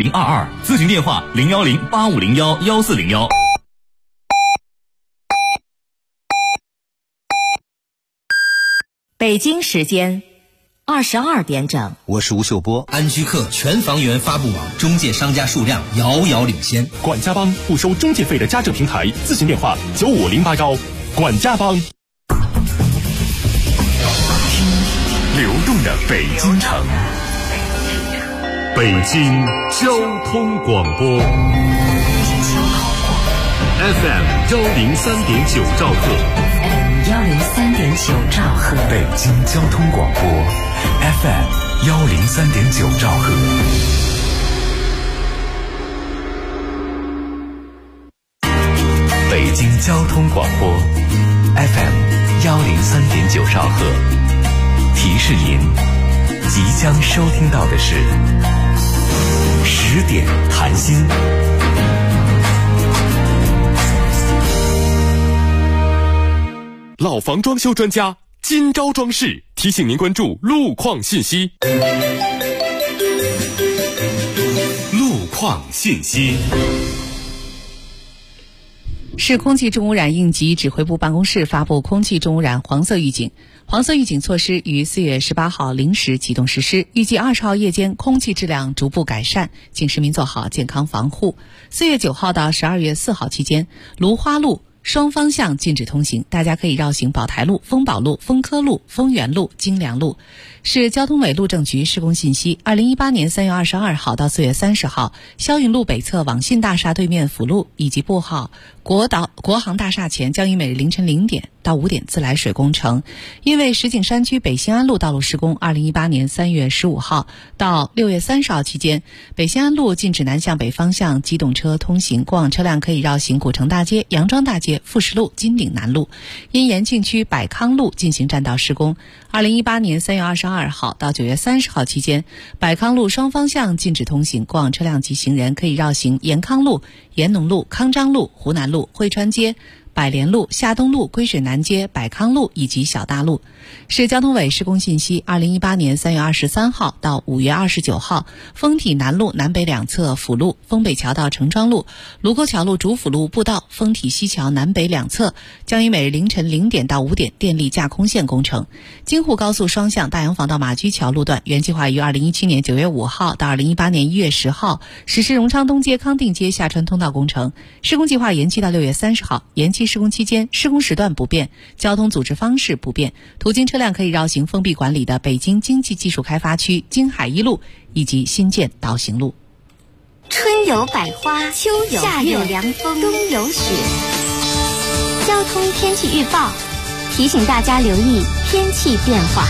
022，咨询电话01085011401。 北京时间22点整， 我是吴秀波。 安居客全房源发布网中介商家数量遥遥领先。 管家帮不收中介费的家政平台，咨询电话95081。管家帮。 流动的北京城，北京交通广播 FM103.9兆赫 103.9兆赫， 北京交通广播 FM103.9兆赫。北京交通广播 FM103.9兆赫，提示您即将收听到的是10点谈心。 老房装修专家金招装饰提醒您关注路况信息。 路况信息。 市空气重污染应急指挥部办公室发布空气重污染黄色预警。黄色预警措施于4月18号0时启动实施，预计20号夜间空气质量逐步改善，请市民做好健康防护。4月9号到12月4号期间，芦花路双方向禁止通行，大家可以绕行宝台路、丰宝路、丰科路、丰源路、金良路。市交通委路政局施工信息：2018年3月22号到4月30号，霄云路北侧网信大厦对面辅路以及拨号国航大厦前将于每日凌晨0点到5点自来水工程。因为石景山区北新安路道路施工，2018年3月15号到6月30号期间，北新安路禁止南向北方向机动车通行，过往车辆可以绕行古城大街、杨庄大街、富石路、金鼎南路。因延庆区百康路进行占道施工，2018年3月22号到9月30号期间，百康路双方向禁止通行，过往车辆及行人可以绕行延康路、延农路、康章路、湖南路、汇川街、百联路、夏东路、归水南街、百康路以及小大路。市交通委施工信息：2018年3月23号到5月29号，丰体南路南北两侧辅路、丰北桥到程庄路、卢沟桥路主辅路步道、丰体西桥南北两侧将于每日凌晨0点到5点电力架空线工程。京沪高速双向大洋坊到马驹桥路段原计划于2017年9月5号到2018年1月10号实施荣昌东街康定街下穿通道工程，施工计划延期到6月30号。延期施工期间，施工时段不变，交通组织方式不变，途经车辆可以绕行封闭管理的北京经济技术开发区京海一路以及新建导行路。 春有百花，秋有夏有凉风，冬有雪。交通天气预报提醒大家留意天气变化。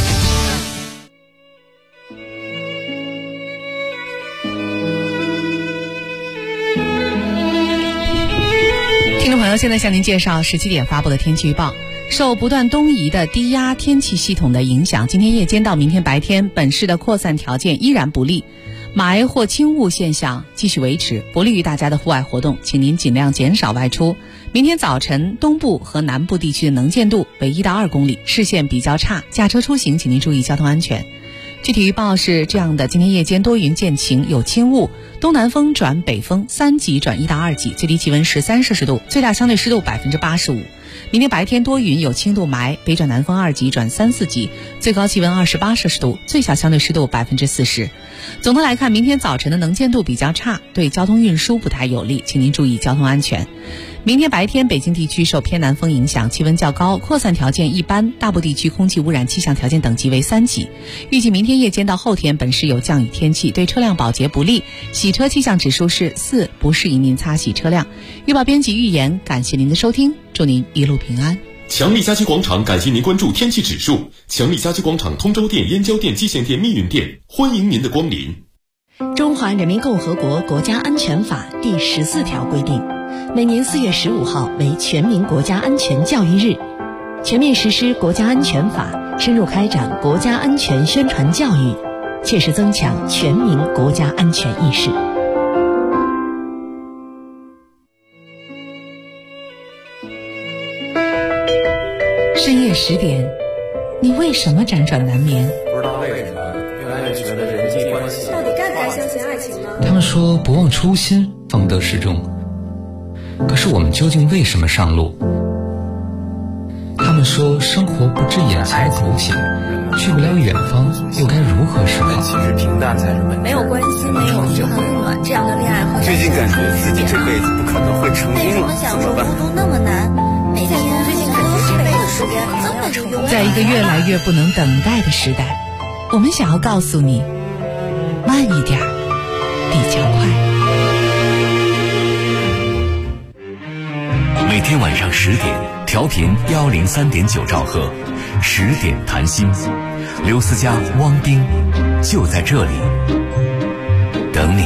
听众朋友，现在向您介绍17点发布的天气预报。受不断东移的低压天气系统的影响，今天夜间到明天白天，本市的扩散条件依然不利，霾或轻雾现象继续维持，不利于大家的户外活动，请您尽量减少外出。明天早晨，东部和南部地区的能见度为1到2公里，视线比较差，驾车出行请您注意交通安全。具体预报是这样的：今天夜间多云见晴，有轻雾，东南风转北风3级转1到2级，最低气温13摄氏度，最大相对湿度85%。明天白天多云有轻度霾，北转南风2级转3、4级，最高气温28摄氏度，最小相对湿度40%。总的来看，明天早晨的能见度比较差，对交通运输不太有利，请您注意交通安全。明天白天，北京地区受偏南风影响，气温较高，扩散条件一般，大部地区空气污染气象条件等级为3级。预计明天夜间到后天，本市有降雨天气，对车辆保洁不利，洗车气象指数是4，不适宜您擦洗车辆。预报编辑预言，感谢您的收听，祝您一路平安。 强力家居广场感谢您关注天气指数。强力家居广场通州店、燕郊店、蓟县店、密云店，欢迎您的光临。 中华人民共和国国家安全法第14条规定，每年4月15号为全民国家安全教育日，全面实施国家安全法，深入开展国家安全宣传教育，切实增强全民国家安全意识。 深夜10点，你为什么辗转难眠？ 不知道为什么越来越觉得人际关系到底该不该相信爱情呢？ 他们说说不忘初心，方得始终。可是我们究竟为什么上路？他们说生活不止眼前的苟且，去不了远方，又该如何是好？ 其实平淡才是本质。 没有关心，没有温暖，这样的恋爱和最近感觉自己这辈子不可能会成功了，怎么办？ 孤独那么难，每天最近感觉这辈子时间可能要成功。 在一个越来越不能等待的时代，我们想要告诉你，慢一点比较快。 每天晚上10点，调频103.9兆赫，10点谈心，刘思佳、汪冰就在这里等你。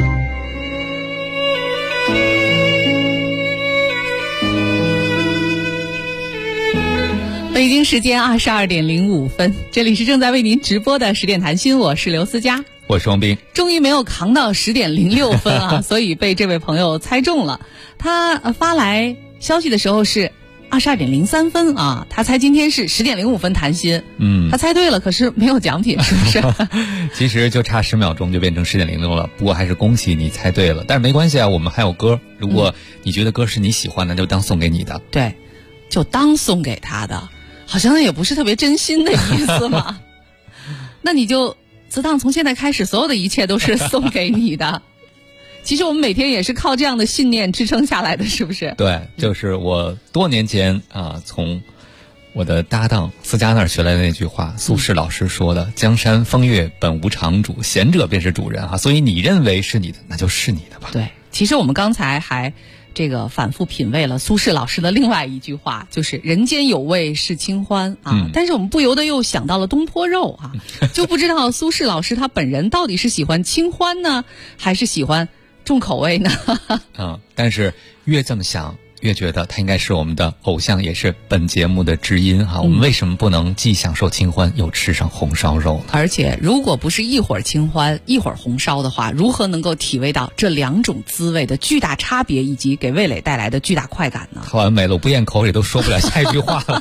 北京时间22点05分，这里是正在为您直播的10点谈心，我是刘思佳， 我是汪冰。 终于没有扛到10点06分啊，所以被这位朋友猜中了。他发来消息的时候是22点03分啊，他猜今天是10点05分谈心。他猜对了，可是没有奖品，是不是？ 其实就差10秒钟就变成10点06了，不过还是恭喜你猜对了。但是没关系啊，我们还有歌，如果你觉得歌是你喜欢的，就当送给你的。 对，就当送给他的，好像也不是特别真心的意思嘛。那你就自当从现在开始，所有的一切都是送给你的。其实我们每天也是靠这样的信念支撑下来的，是不是？ 对，就是我多年前从我的搭档思佳那儿学来的那句话，苏轼老师说的：“江山风月本无常主，贤者便是主人。”所以你认为是你的，那就是你的吧。 对，其实我们刚才还反复品味了苏轼老师的另外一句话，就是人间有味是清欢啊。但是我们不由得又想到了东坡肉啊，就不知道苏轼老师他本人到底是喜欢清欢呢，还是喜欢重口味呢？ 但是越这么想，越觉得他应该是我们的偶像，也是本节目的知音我们为什么不能既享受清欢，又吃上红烧肉呢？ 而且如果不是一会儿清欢一会儿红烧的话，如何能够体味到这两种滋味的巨大差别，以及给味蕾带来的巨大快感呢？ 太完美了，我不咽口水都说不了下一句话了。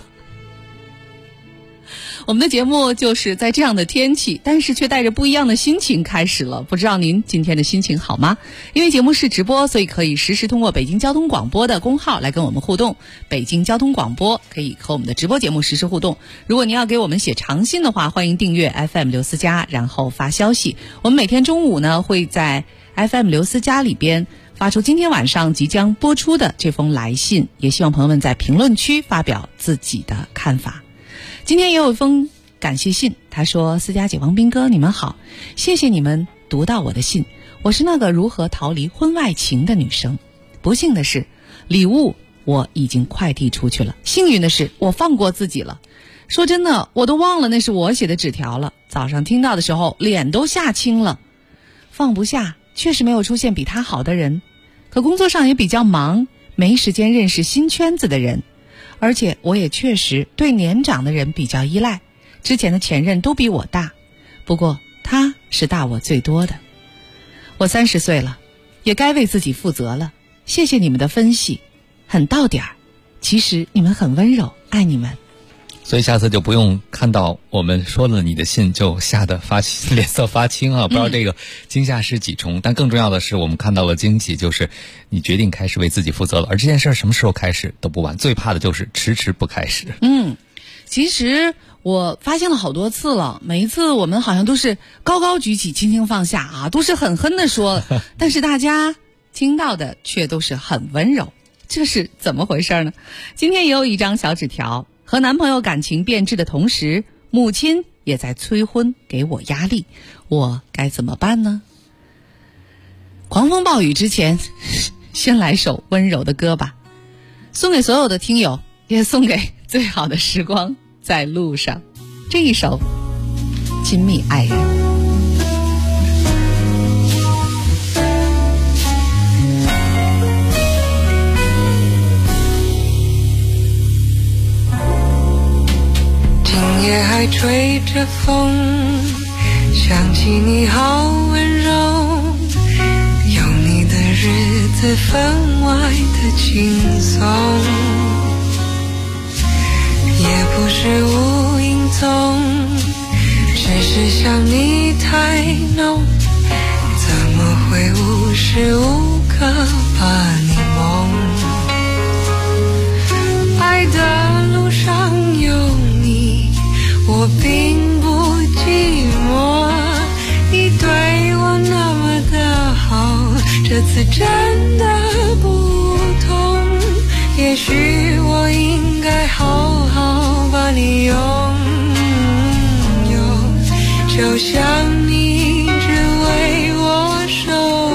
我们的节目就是在这样的天气，但是却带着不一样的心情开始了。不知道您今天的心情好吗？因为节目是直播，所以可以实时通过北京交通广播的公号来跟我们互动。北京交通广播可以和我们的直播节目实时互动。如果您要给我们写长信的话，欢迎订阅 FM 刘思佳，然后发消息。我们每天中午呢会在 FM 刘思佳里边发出今天晚上即将播出的这封来信，也希望朋友们在评论区发表自己的看法。今天也有一封感谢信，他说：思佳姐、王斌哥，你们好，谢谢你们读到我的信。我是那个如何逃离婚外情的女生。不幸的是，礼物我已经快递出去了。幸运的是，我放过自己了。说真的，我都忘了那是我写的纸条了。早上听到的时候，脸都吓青了。放不下，确实没有出现比他好的人，可工作上也比较忙，没时间认识新圈子的人。而且我也确实对年长的人比较依赖，之前的前任都比我大，不过他是大我最多的。我30岁了，也该为自己负责了。谢谢你们的分析，很到点儿。其实你们很温柔，爱你们。 所以下次就不用看到我们说了你的信就吓得脸色发青不知道这个惊吓是几重。但更重要的是，我们看到了惊喜，就是你决定开始为自己负责了。而这件事什么时候开始都不晚，最怕的就是迟迟不开始。 其实我发现了好多次了，每一次我们好像都是高高举起，轻轻放下都是狠狠的说，但是大家听到的却都是很温柔，这是怎么回事呢？今天也有一张小纸条，和男朋友感情变质的同时，母亲也在催婚，给我压力，我该怎么办呢？狂风暴雨之前，先来首温柔的歌吧，送给所有的听友，也送给最好的时光在路上。这一首《亲密爱人》。 今夜还吹着风，想起你好温柔，有你的日子分外的轻松，也不是无影踪，只是想你太浓，怎么会会无时无刻把你梦。爱的路上有你，我并不寂寞。你对我那么的好，这次真的不同。也许我应该好好把你拥有，就像你只为我守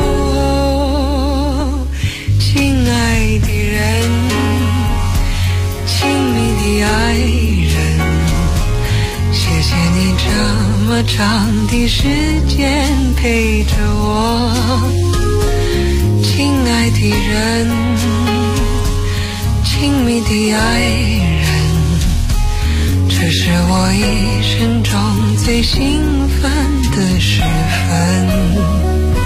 候。亲爱的人，亲密的爱人，谢谢你这么长的时间陪着我。亲爱的人，亲密的爱人，这是我一生中最兴奋的时分。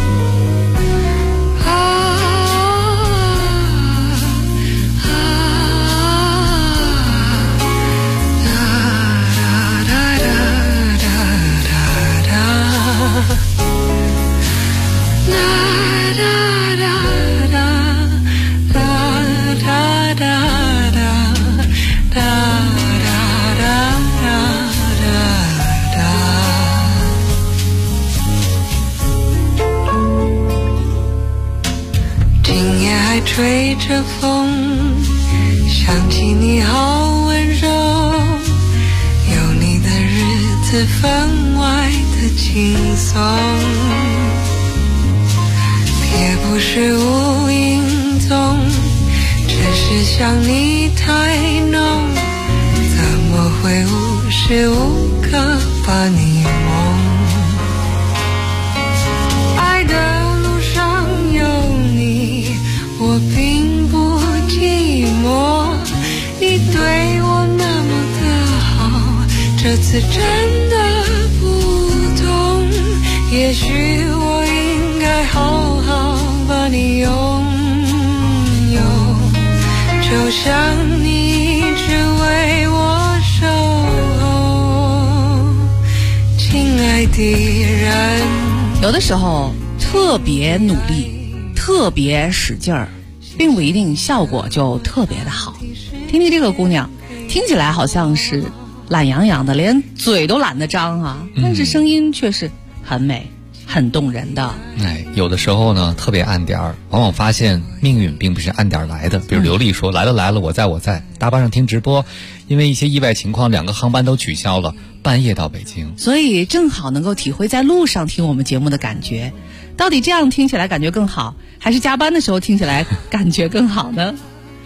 吹着风，想起你好温柔，有你的日子分外的轻松。也不是无影踪，只是想你太浓，怎么会无时无刻把你梦。爱的路上有你，我并不寂寞。你对我那么的好，这次真的不同。也许我应该好好把你拥有，就像你只为我守候。亲爱的人， 有的时候特别努力，特别使劲儿，并不一定效果就特别的好。听听这个姑娘，听起来好像是懒洋洋的，连嘴都懒得张啊，但是声音却是很美很动人的。 有的时候呢特别按点儿，往往发现命运并不是按点来的。比如刘丽说，来了我在大巴上听直播，因为一些意外情况2个航班都取消了，半夜到北京， 所以正好能够体会在路上听我们节目的感觉。到底这样听起来感觉更好，还是加班的时候听起来感觉更好呢？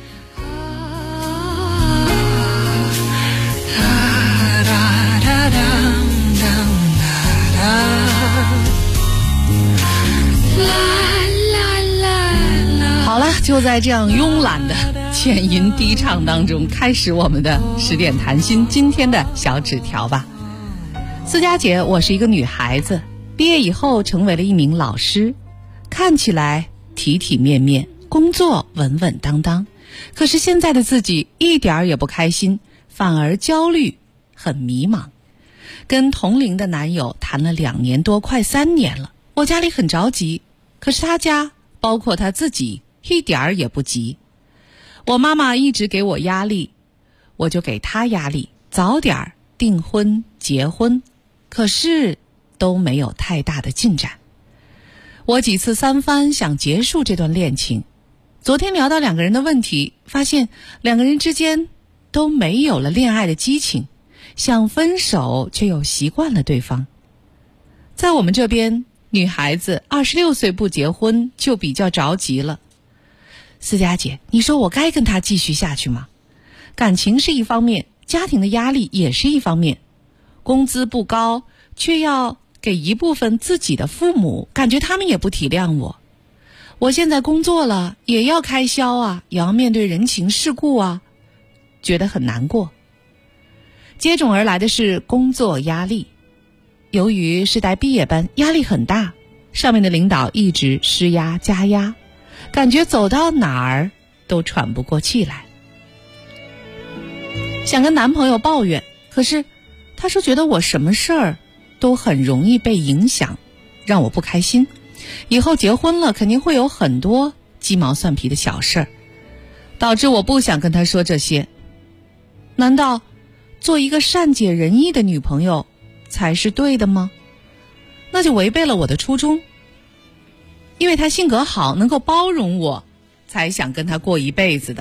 好了，就在这样慵懒的浅吟低唱当中，开始我们的10点谈心今天的小纸条吧。思佳姐，我是一个女孩子，毕业以后成为了一名老师，看起来体体面面，工作稳稳当当，可是现在的自己一点也不开心，反而焦虑，很迷茫。跟同龄的男友谈了2年多，快3年了，我家里很着急，可是他家包括他自己一点儿也不急。我妈妈一直给我压力，我就给她压力，早点订婚结婚，可是都没有太大的进展。我几次3番想结束这段恋情，昨天聊到2个人的问题，发现2个人之间都没有了恋爱的激情，想分手却又习惯了对方。在我们这边，女孩子26岁不结婚就比较着急了。思佳姐，你说我该跟他继续下去吗？感情是一方面，家庭的压力也是一方面。工资不高，却要给一部分自己的父母，感觉他们也不体谅我。我现在工作了，也要开销啊，也要面对人情世故啊，觉得很难过。接踵而来的是工作压力，由于是带毕业班，压力很大，上面的领导一直施压加压，感觉走到哪儿都喘不过气来。想跟男朋友抱怨，可是他说觉得我什么事儿都很容易被影响，让我不开心。 以后结婚了肯定会有很多鸡毛蒜皮的小事儿，导致我不想跟他说这些。难道做一个善解人意的女朋友才是对的吗？那就违背了我的初衷。因为他性格好，能够包容我，才想跟他过一辈子的。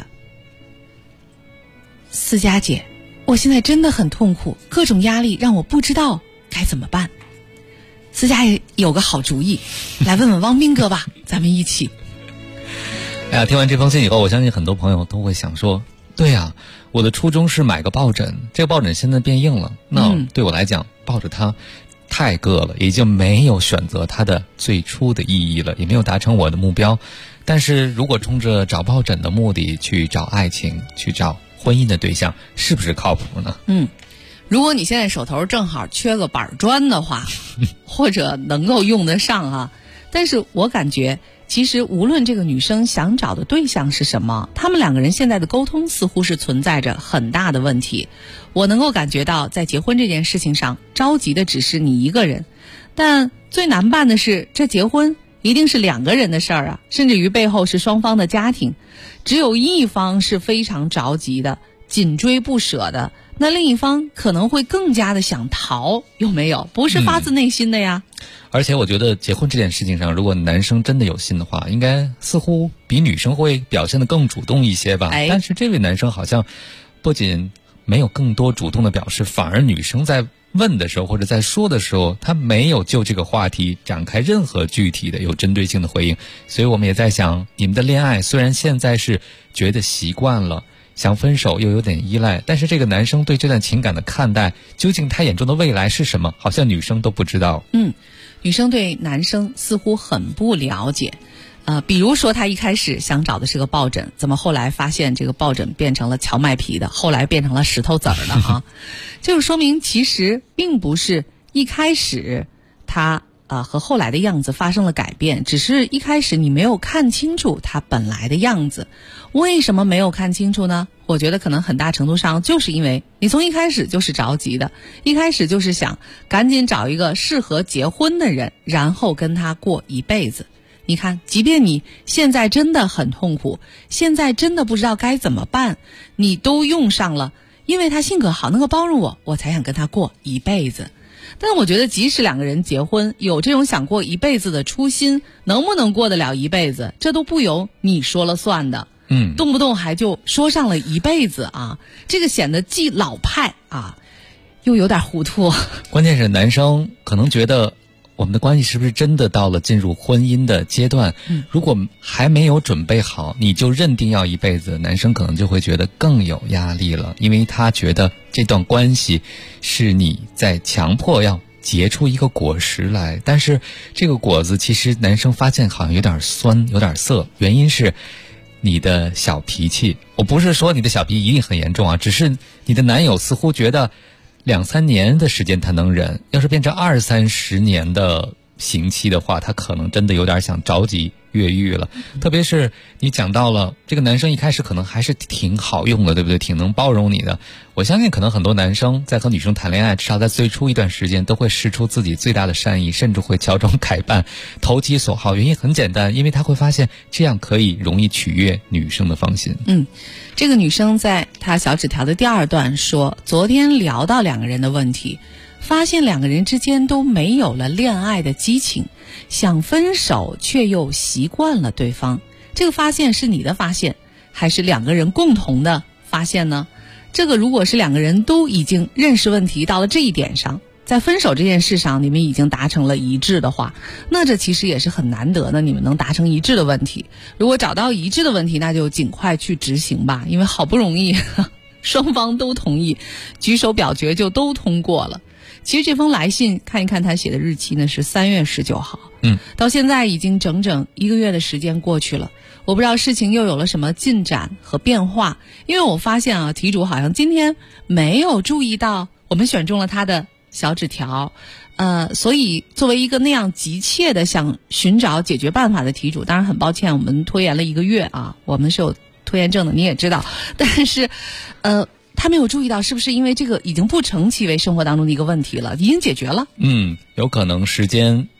思佳姐，我现在真的很痛苦，各种压力让我不知道该怎么办。思佳也有个好主意，来问问汪斌哥吧，咱们一起。 哎呀，听完这封信以后，我相信很多朋友都会想说，对呀，我的初衷是买个抱枕，这个抱枕现在变硬了，那对我来讲，抱着它太硌了，已经没有选择它的最初的意义了，也没有达成我的目标。但是如果冲着找抱枕的目的去找爱情，去找婚姻的对象，是不是靠谱呢？ 如果你现在手头正好缺个板砖的话，或者能够用得上啊，但是我感觉其实无论这个女生想找的对象是什么，他们两个人现在的沟通似乎是存在着很大的问题。我能够感觉到在结婚这件事情上着急的只是你一个人，但最难办的是这结婚一定是两个人的事儿啊，甚至于背后是双方的家庭，只有一方是非常着急的紧追不舍的，那另一方可能会更加的想逃，有没有？不是发自内心的呀。 而且我觉得结婚这件事情上，如果男生真的有心的话，应该似乎比女生会表现得更主动一些吧。但是这位男生好像不仅没有更多主动的表示，反而女生在问的时候或者在说的时候，他没有就这个话题展开任何具体的有针对性的回应。所以我们也在想，你们的恋爱虽然现在是觉得习惯了，想分手又有点依赖，但是这个男生对这段情感的看待，究竟他眼中的未来是什么，好像女生都不知道。 女生对男生似乎很不了解。比如说他一开始想找的是个抱枕，怎么后来发现这个抱枕变成了荞麦皮的，后来变成了石头子儿的啊？这就说明其实并不是一开始他和后来的样子发生了改变，只是一开始你没有看清楚他本来的样子。为什么没有看清楚呢？我觉得可能很大程度上就是因为你从一开始就是着急的，一开始就是想赶紧找一个适合结婚的人，然后跟他过一辈子。你看，即便你现在真的很痛苦，现在真的不知道该怎么办，你都用上了因为他性格好，能够包容我，我才想跟他过一辈子。但我觉得即使两个人结婚，有这种想过一辈子的初心，能不能过得了一辈子，这都不由你说了算的。动不动还就说上了一辈子啊，这个显得既老派啊，又有点糊涂。 关键是男生可能觉得我们的关系是不是真的到了进入婚姻的阶段，如果还没有准备好你就认定要一辈子，男生可能就会觉得更有压力了，因为他觉得这段关系是你在强迫要结出一个果实来，但是这个果子其实男生发现好像有点酸有点涩，原因是你的小脾气。我不是说你的小脾气一定很严重啊，只是你的男友似乎觉得2-3年的时间他能忍，要是变成20-30年的刑期的话，他可能真的有点想着急越狱了。特别是你讲到了这个男生一开始可能还是挺好用的，对不对？挺能包容你的。我相信可能很多男生在和女生谈恋爱，至少在最初一段时间都会释出自己最大的善意，甚至会乔装改扮投其所好。原因很简单，因为他会发现这样可以容易取悦女生的芳心。 这个女生在她小纸条的第2段说，昨天聊到两个人的问题，发现两个人之间都没有了恋爱的激情，想分手却又习惯了对方。这个发现是你的发现，还是两个人共同的发现呢？这个如果是两个人都已经认识问题到了这一点上，在分手这件事上你们已经达成了一致的话，那这其实也是很难得的，你们能达成一致的问题。如果找到一致的问题，那就尽快去执行吧，因为好不容易双方都同意，举手表决就都通过了。其实这封来信看一看他写的日期呢，是3月19号。到现在已经整整1个月的时间过去了，我不知道事情又有了什么进展和变化。因为我发现啊，题主好像今天没有注意到我们选中了他的小纸条，所以作为一个那样急切的想寻找解决办法的题主，当然很抱歉我们拖延了1个月啊，我们是有拖延症的，你也知道。但是他没有注意到是不是因为这个已经不成其为生活当中的一个问题了，已经解决了。 有可能时间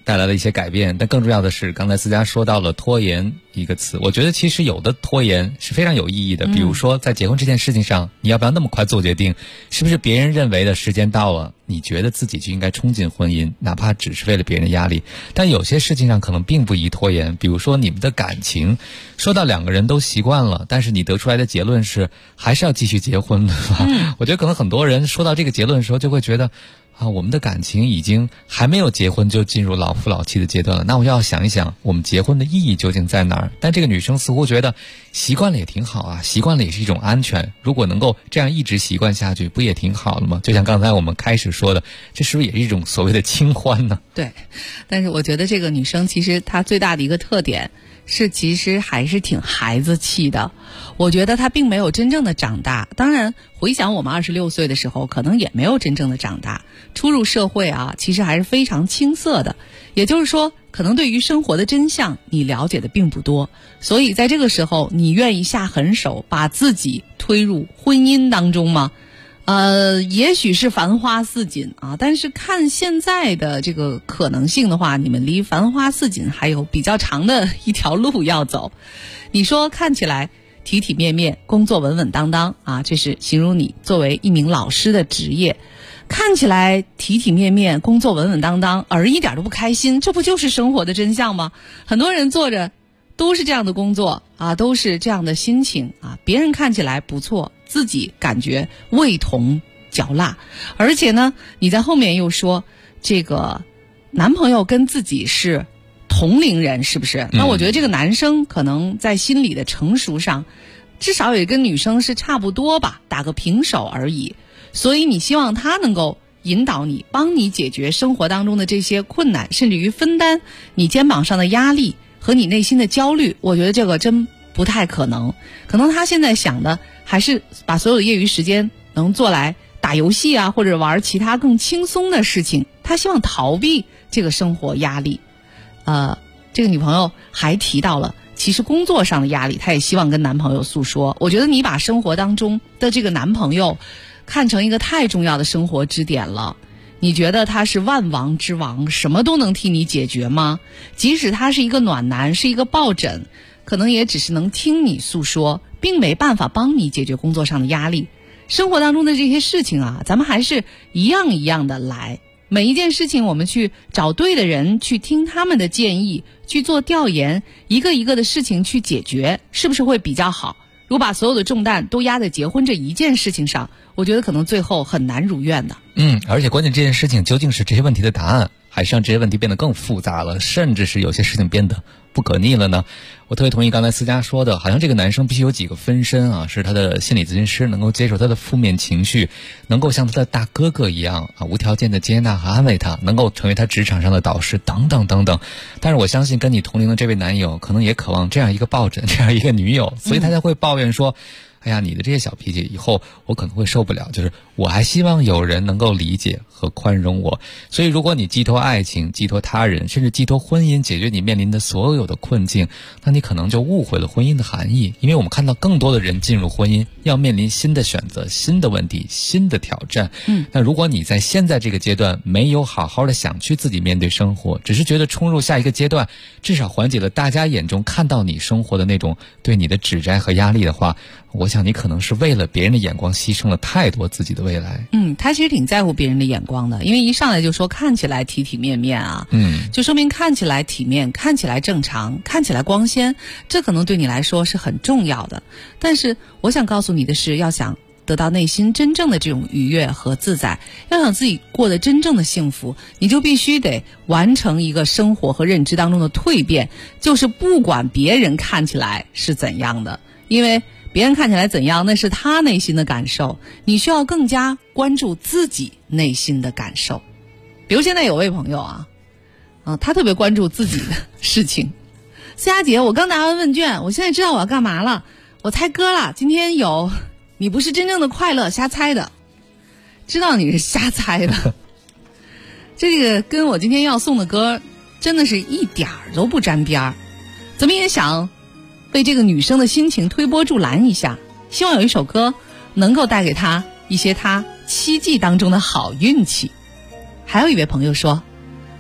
带来了一些改变。但更重要的是，刚才思佳说到了拖延一个词，我觉得其实有的拖延是非常有意义的。比如说在结婚这件事情上，你要不要那么快做决定？是不是别人认为的时间到了，你觉得自己就应该冲进婚姻，哪怕只是为了别人的压力？但有些事情上可能并不宜拖延，比如说你们的感情，说到两个人都习惯了，但是你得出来的结论是还是要继续结婚，对吧？我觉得可能很多人说到这个结论的时候，就会觉得我们的感情已经还没有结婚就进入老夫老妻的阶段了，那我要想一想我们结婚的意义究竟在哪儿？但这个女生似乎觉得习惯了也挺好啊，习惯了也是一种安全，如果能够这样一直习惯下去，不也挺好了吗？就像刚才我们开始说的，这是不是也是一种所谓的清欢呢？ 对，但是我觉得这个女生其实她最大的一个特点是其实还是挺孩子气的，我觉得她并没有真正的长大。当然回想我们26岁的时候，可能也没有真正的长大，初入社会啊，其实还是非常青涩的，也就是说可能对于生活的真相你了解的并不多，所以在这个时候你愿意下狠手把自己推入婚姻当中吗？也许是繁花似锦啊，但是看现在的这个可能性的话，你们离繁花似锦还有比较长的一条路要走。你说看起来体体面面，工作稳稳当当啊，这是形容你作为一名老师的职业。看起来体体面面，工作稳稳当当，而一点都不开心，这不就是生活的真相吗？很多人做着都是这样的工作啊，都是这样的心情啊，别人看起来不错，自己感觉味同嚼蜡。而且呢，你在后面又说这个男朋友跟自己是同龄人，是不是？那我觉得这个男生可能在心理的成熟上至少也跟女生是差不多吧，打个平手而已。所以你希望他能够引导你，帮你解决生活当中的这些困难，甚至于分担你肩膀上的压力和你内心的焦虑。我觉得这个真不太可能，可能他现在想的还是把所有的业余时间能做来打游戏啊，或者玩其他更轻松的事情，他希望逃避这个生活压力。这个女朋友还提到了其实工作上的压力，她也希望跟男朋友诉说。我觉得你把生活当中的这个男朋友看成一个太重要的生活支点了，你觉得他是万王之王，什么都能替你解决吗？即使他是一个暖男，是一个抱枕，可能也只是能听你诉说，并没办法帮你解决工作上的压力。生活当中的这些事情啊，咱们还是一样一样的来，每一件事情我们去找对的人，去听他们的建议，去做调研，一个一个的事情去解决，是不是会比较好？如果把所有的重担都压在结婚这一件事情上，我觉得可能最后很难如愿的。 而且关键这件事情究竟是这些问题的答案，还是让这些问题变得更复杂了，甚至是有些事情变得不可逆了呢？我特别同意刚才思佳说的，好像这个男生必须有几个分身啊，是他的心理咨询师，能够接受他的负面情绪，能够像他的大哥哥一样啊，无条件的接纳和安慰他，能够成为他职场上的导师等等等等。但是我相信跟你同龄的这位男友可能也渴望这样一个抱枕，这样一个女友，所以他才会抱怨说哎呀，你的这些小脾气以后我可能会受不了，就是我还希望有人能够理解和宽容我。所以如果你寄托爱情，寄托他人，甚至寄托婚姻解决你面临的所有的困境，那你可能就误会了婚姻的含义。因为我们看到更多的人进入婚姻要面临新的选择，新的问题，新的挑战。那如果你在现在这个阶段没有好好的想去自己面对生活，只是觉得冲入下一个阶段至少缓解了大家眼中看到你生活的那种对你的指摘和压力的话，我想你可能是为了别人的眼光牺牲了太多自己的未来。 他其实挺在乎别人的眼光的，因为一上来就说看起来体体面面啊，就说明看起来体面，看起来正常，看起来光鲜，这可能对你来说是很重要的。但是我想告诉你的是，要想得到内心真正的这种愉悦和自在，要想自己过得真正的幸福，你就必须得完成一个生活和认知当中的蜕变，就是不管别人看起来是怎样的，因为别人看起来怎样，那是他内心的感受，你需要更加关注自己内心的感受。比如现在有位朋友他特别关注自己的事情。思佳姐，我刚答完问卷，我现在知道我要干嘛了，我猜歌了，今天有你不是真正的快乐，瞎猜的。知道你是瞎猜的这个跟我今天要送的歌真的是一点儿都不沾边儿。怎么也想为这个女生的心情推波助澜一下，希望有一首歌能够带给她一些她7季当中的好运气。还有一位朋友说，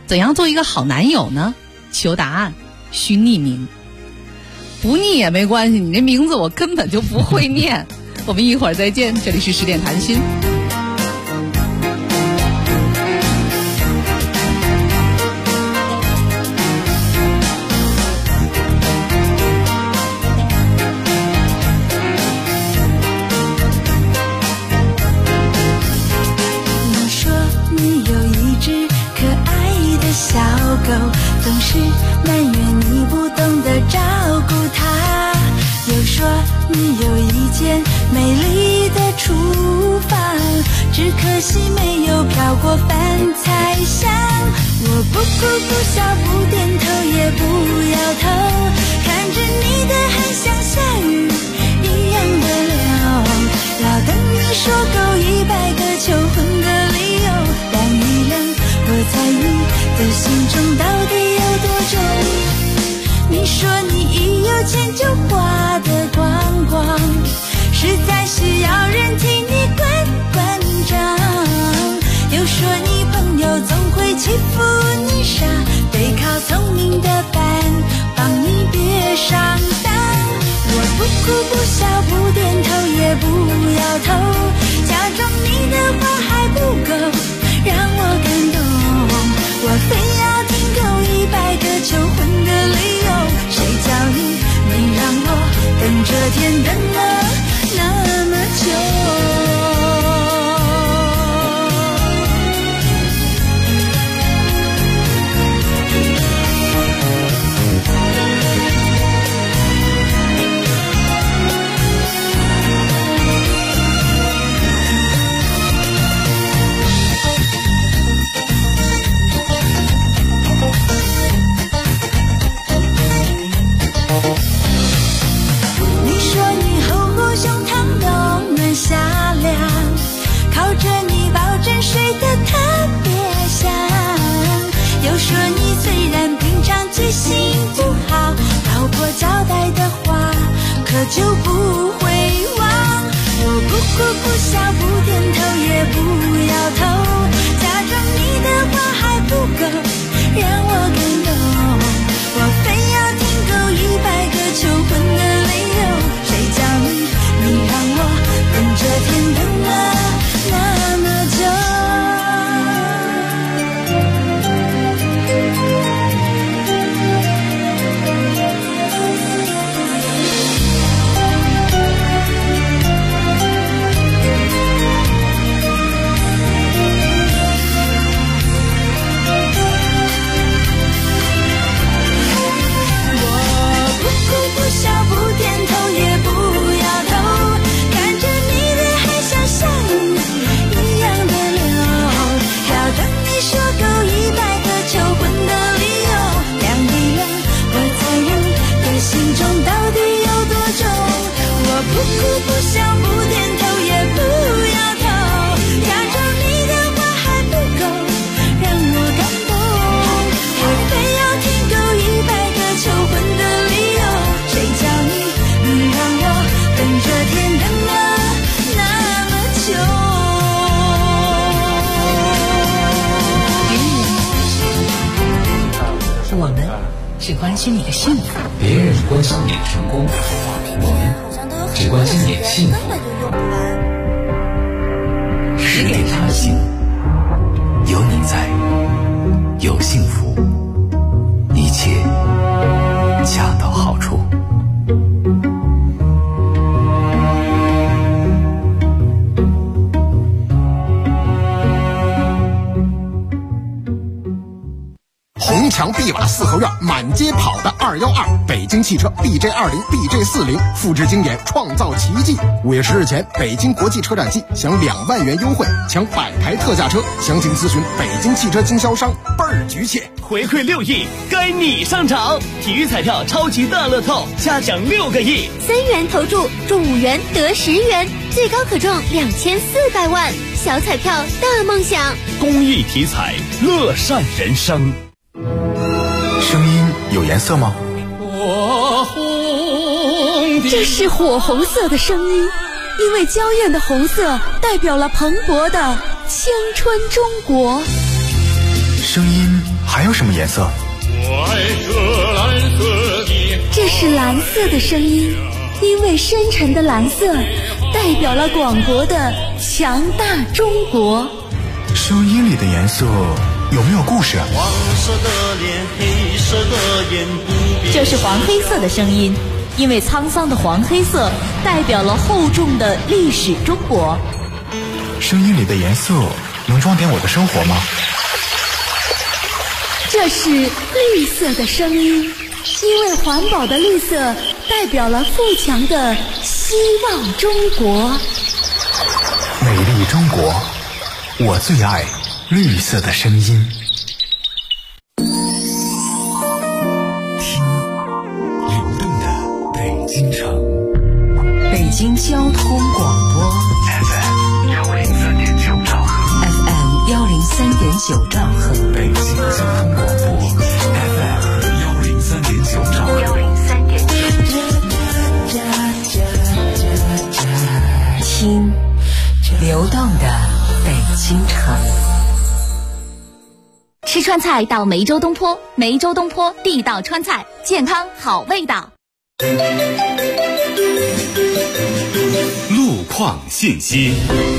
怎样做一个好男友呢？求答案，需匿名。不匿也没关系，你这名字我根本就不会念。我们一会儿再见，这里是10点谈心。 你说你有一只可爱的小狗，总是埋怨你不懂得照顾它，又说你有一间美丽的厨房，只可惜没有飘过饭菜香。我不哭不笑不点头也不摇头，看着你的汗像下雨一样的流，老等你说够100个求婚的理由，但一冷我猜你的心中到底有多重。你说你一有钱就花得光光，实在需要人替你关账，又说你朋友总会欺负你傻，得靠聪明的伴帮你别上当。我不哭不笑不点头也不摇头，假装你的话还不够让我感动，我非要听够100个求婚的理由，谁叫你让我等这天等了那么久。就不会忘，我不哭不笑不点头也不摇头，假装你的话还不够让我感动，我非要听够100个求婚的理由，谁叫你让我等这天等了那么久。 只关心你的幸福， 别人关心你的成功，我们只关心你的幸福。 10点谈心，有你在，有幸福，一切恰到好处。 红墙碧瓦四合院，满街跑的212，北京汽车 BJ20、BJ40，复制经典，创造奇迹。5月10日前，北京国际车展季享2万元优惠，抢100台特价车，详情咨询北京汽车经销商。倍儿局气！ 回馈6亿，该你上场！体育彩票超级大乐透，嘉奖6个亿 ，3元投注中5元得10元，最高可中2400万。小彩票大梦想， 公益体彩，乐善人生。 声音有颜色吗？ 这是火红色的声音，因为娇艳的红色代表了蓬勃的青春中国。 声音还有什么颜色？ 这是蓝色的声音，因为深沉的蓝色代表了广博的强大中国。 声音里的颜色有没有故事啊？ 黄色的脸，黑色的眼， 这是黄黑色的声音，因为沧桑的黄黑色代表了厚重的历史中国。 声音里的颜色能装点我的生活吗？ 这是绿色的声音，因为环保的绿色代表了富强的希望中国。 美丽中国，我最爱绿色的声音。 听流动的北京城， 北京交通广播 FM 103.9兆赫 FM 103.9兆赫， 北京交通广播 FM 103.9兆赫听流动的北京城。 吃川菜到梅州东坡，梅州东坡地道川菜，健康好味道。 路况信息。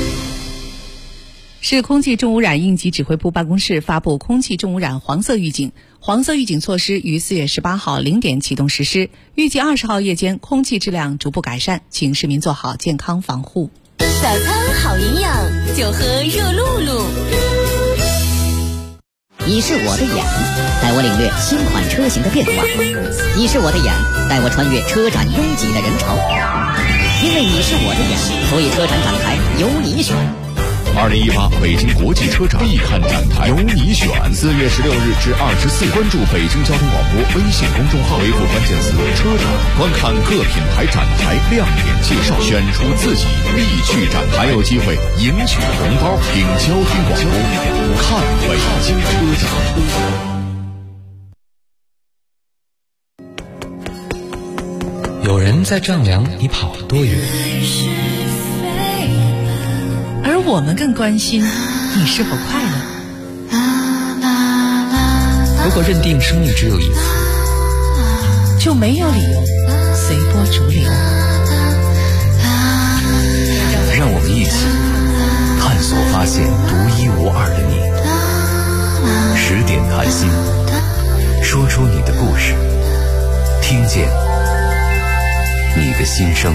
市空气重污染应急指挥部办公室发布空气重污染黄色预警，黄色预警措施于4月18号0点启动实施，预计20号夜间空气质量逐步改善，请市民做好健康防护。 早餐好营养，就喝热露露。 你是我的眼，带我领略新款车型的变化；你是我的眼，带我穿越车展拥挤的人潮。因为你是我的眼，所以车展展台由你选。 2018北京国际车展必看展台，由你选。4月16日至24，关注北京交通广播微信公众号，回复关键词“车展”，观看各品牌展台亮点介绍，选出自己必去展台，还有机会赢取红包。听交通广播，看北京车展。 有人在丈量你跑了多远， 而我们更关心你是否快乐。 如果认定生命只有一次， 就没有理由随波逐流。 让我们一起探索发现独一无二的你。10点谈心，说出你的故事，听见你的心声。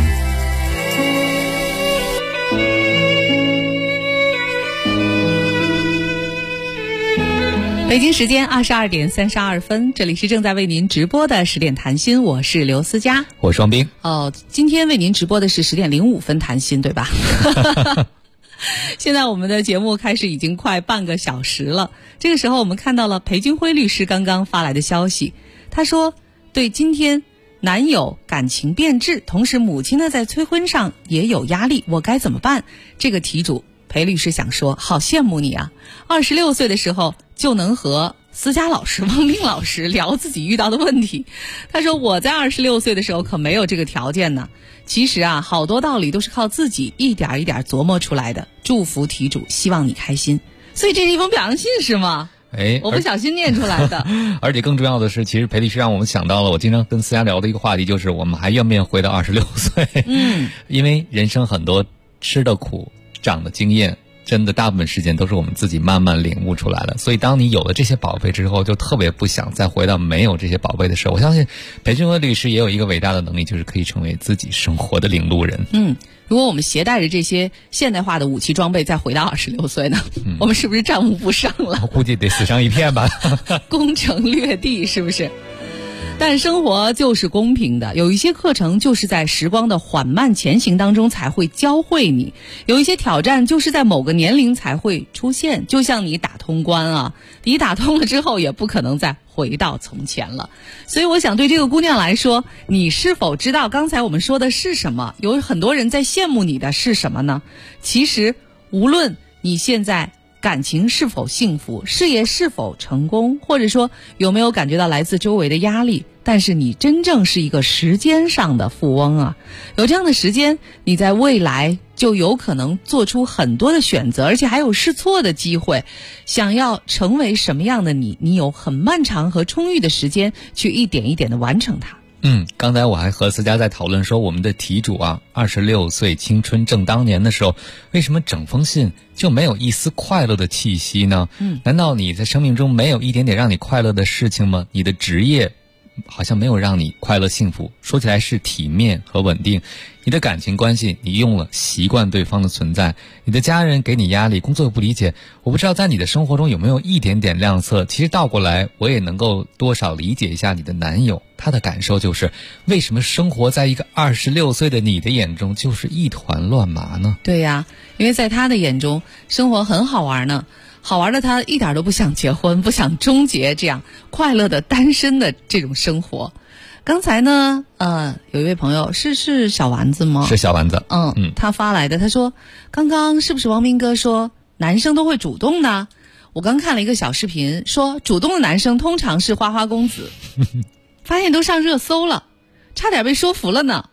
北京时间22点32分，这里是正在为您直播的10点谈心，我是刘思佳， 我是双冰。 今天为您直播的是10点05分谈心，对吧？现在我们的节目开始已经快半个小时了。这个时候我们看到了裴军辉律师刚刚发来的消息，他说对今天男友感情变质，同时母亲呢在催婚上也有压力，我该怎么办？这个题主裴律师想说，好羡慕你啊，26岁的时候就能和思佳老师、汪冰老师聊自己遇到的问题。他说我在26岁的时候可没有这个条件呢。其实啊，好多道理都是靠自己一点一点琢磨出来的。祝福题主，希望你开心。所以这是一封表扬信是吗？我不小心念出来的。 而且更重要的是，其实裴律师让我们想到了我经常跟思佳聊的一个话题，就是我们还愿不愿意回到26岁？因为人生很多吃的苦、长的经验，真的大部分时间都是我们自己慢慢领悟出来的。所以当你有了这些宝贝之后，就特别不想再回到没有这些宝贝的时候。我相信裴军辉律师也有一个伟大的能力，就是可以成为自己生活的领路人。 如果我们携带着这些现代化的武器装备再回到26岁呢，我们是不是战无不胜了？ 我估计得死伤一片吧。 攻城略地是不是？但生活就是公平的，有一些课程就是在时光的缓慢前行当中才会教会你，有一些挑战就是在某个年龄才会出现。就像你打通关啊，你打通了之后也不可能再回到从前了。所以我想对这个姑娘来说，你是否知道刚才我们说的是什么？有很多人在羡慕你的是什么呢？其实无论你现在感情是否幸福，事业是否成功，或者说有没有感觉到来自周围的压力， 但是你真正是一个时间上的富翁啊。有这样的时间，你在未来就有可能做出很多的选择，而且还有试错的机会。想要成为什么样的你有很漫长和充裕的时间去一点一点的完成它。 刚才我还和思佳在讨论说，我们的题主啊，26岁青春正当年的时候，为什么整封信就没有一丝快乐的气息呢？难道你在生命中没有一点点让你快乐的事情吗？你的职业好像没有让你快乐幸福，说起来是体面和稳定。你的感情关系，你用了习惯对方的存在，你的家人给你压力，工作不理解。我不知道在你的生活中有没有一点点亮色。其实倒过来，我也能够多少理解一下你的男友，他的感受就是为什么生活在一个26岁的你的眼中就是一团乱麻呢？ 对呀，因为在他的眼中生活很好玩呢，好玩的他一点都不想结婚，不想终结这样快乐的单身的这种生活。刚才呢有一位朋友是小丸子吗？ 是小丸子。 他发来的，他说刚刚是不是王明哥说男生都会主动呢？我刚看了一个小视频，说主动的男生通常是花花公子发现都上热搜了，差点被说服了呢。